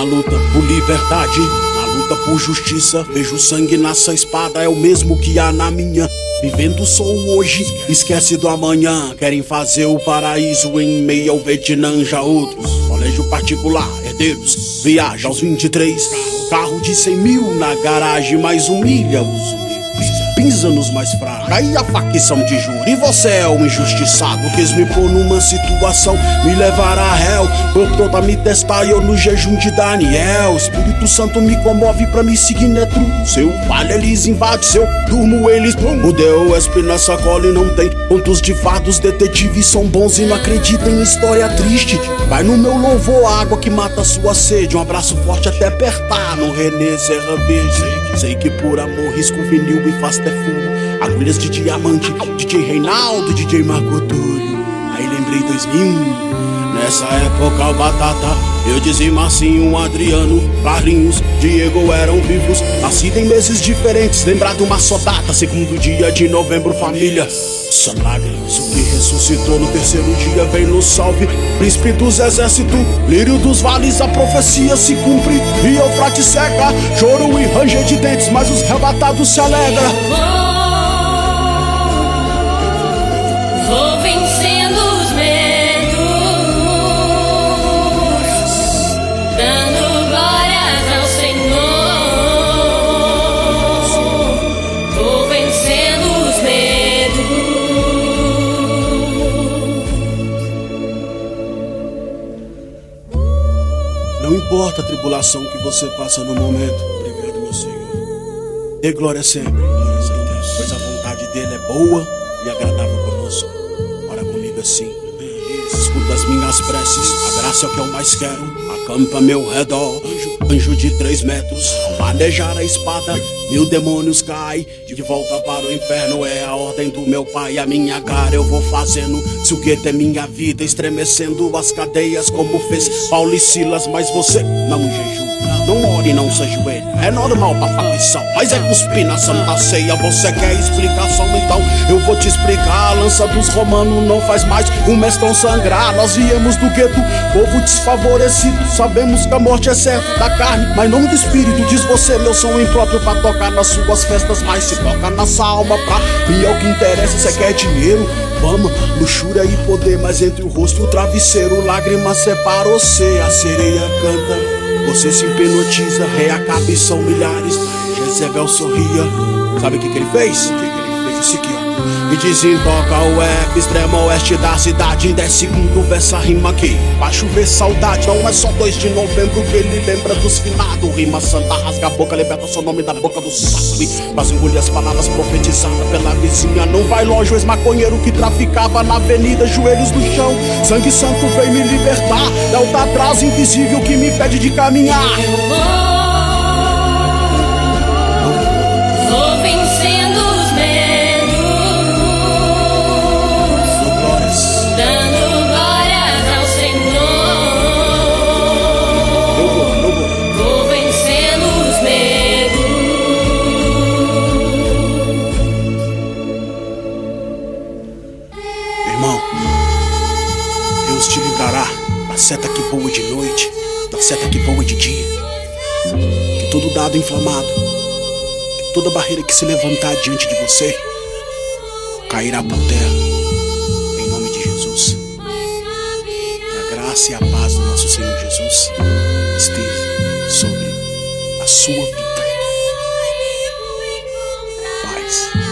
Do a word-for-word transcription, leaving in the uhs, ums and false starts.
luta por liberdade, na luta por justiça. Vejo sangue nessa espada, é o mesmo que há na minha. Vivendo só o hoje, esquece do amanhã. Querem fazer o paraíso em meio ao Vietnã. Já outros, colégio particular, herdeiros. Viaja aos vinte e três, carro de cem mil na garagem, mas humilha os humildes, pisa nos mais fracos. Aí a facção de júri, você é o injustiçado. Quis me pôr numa situação, me levar a réu. Por toda me testar eu no jejum de Daniel. Espírito Santo me comove pra me seguir netro. Se eu falho eles invadem, se eu durmo eles pum. O Deus na sacola e não tem pontos de fados. Detetives são bons e não acreditam em história triste. Vai no meu louvor, água que mata a sua sede. Um abraço forte até apertar no Renê Serra Verde. Sei que por amor risco vinil e faz até fumo. Agulhas de diamante, D J Reinaldo, D J Marco Túlio. Aí lembrei dois mil, nessa época o Batata, eu dizia Marcinho, Adriano, Carlinhos, Diego eram vivos. Nascido em meses diferentes, lembrado uma só data. Segundo dia de novembro, família Sanagres, o que ressuscitou no terceiro dia vem no salve. Príncipe dos exércitos, lírio dos vales, a profecia se cumpre. E Eufrates seca, choro e ranger de dentes, mas os rebatados se alegram. Vou vencendo os medos, dando glórias ao Senhor. Vou vencendo os medos. Não importa a tribulação que você passa no momento. Obrigado, meu Senhor. Dê glória sempre, pois a vontade dele é boa e agradável conosco. Ora comigo assim. Escuta as minhas preces, a graça é o que eu mais quero. Acampa meu redor, anjo, anjo de três metros. Ao manejar a espada, mil demônios caem. De volta para o inferno é a ordem do meu pai. A minha cara eu vou fazendo, se o gueto é minha vida, estremecendo as cadeias como fez Paulo e Silas. Mas você não jejum, não ore, não se ajoelha. É normal pra facção, mas é cuspir na santa ceia. Você quer explicação? Então eu vou te explicar. A lança dos romanos não faz mais um mestrão sangrar. Nós viemos do gueto, povo desfavorecido. Sabemos que a morte é certa da carne, mas não do espírito. Diz você, meu som impróprio pra tocar nas suas festas. Mas se toca nossa alma, pra mim é o que interessa. Você quer dinheiro, fama, luxúria e poder, mas entre o rosto e o travesseiro, lágrimas separam você. A sereia canta, você se hipnotiza, reacaba e são milhares. Jezebel sorria, sabe o que que ele fez? O que que ele fez? Isso aqui, ó. E desemboca o F, extremo oeste da cidade. Em dez segundos essa rima aqui, pra chover saudade. Não é só dois de novembro que ele lembra dos finados. Rima santa, rasga a boca, liberta seu nome da boca do saco. Mas engolir as palavras profetizadas pela vizinha. Não vai longe o ex-maconheiro que traficava na avenida, joelhos no chão. Sangue santo vem me libertar, é o da trás invisível que me pede de caminhar. Eu vou, vou vencendo os medos, dando glórias ao Senhor. Eu vou, eu vou. Vou vencendo os medos. Irmão, Deus te livrará da seta que voa de noite, da seta que voa de dia. Que todo dado inflamado, que toda barreira que se levantar diante de você cairá por terra, em nome de Jesus. Que a graça e a paz do nosso Senhor Jesus esteja sobre a sua vida. Paz.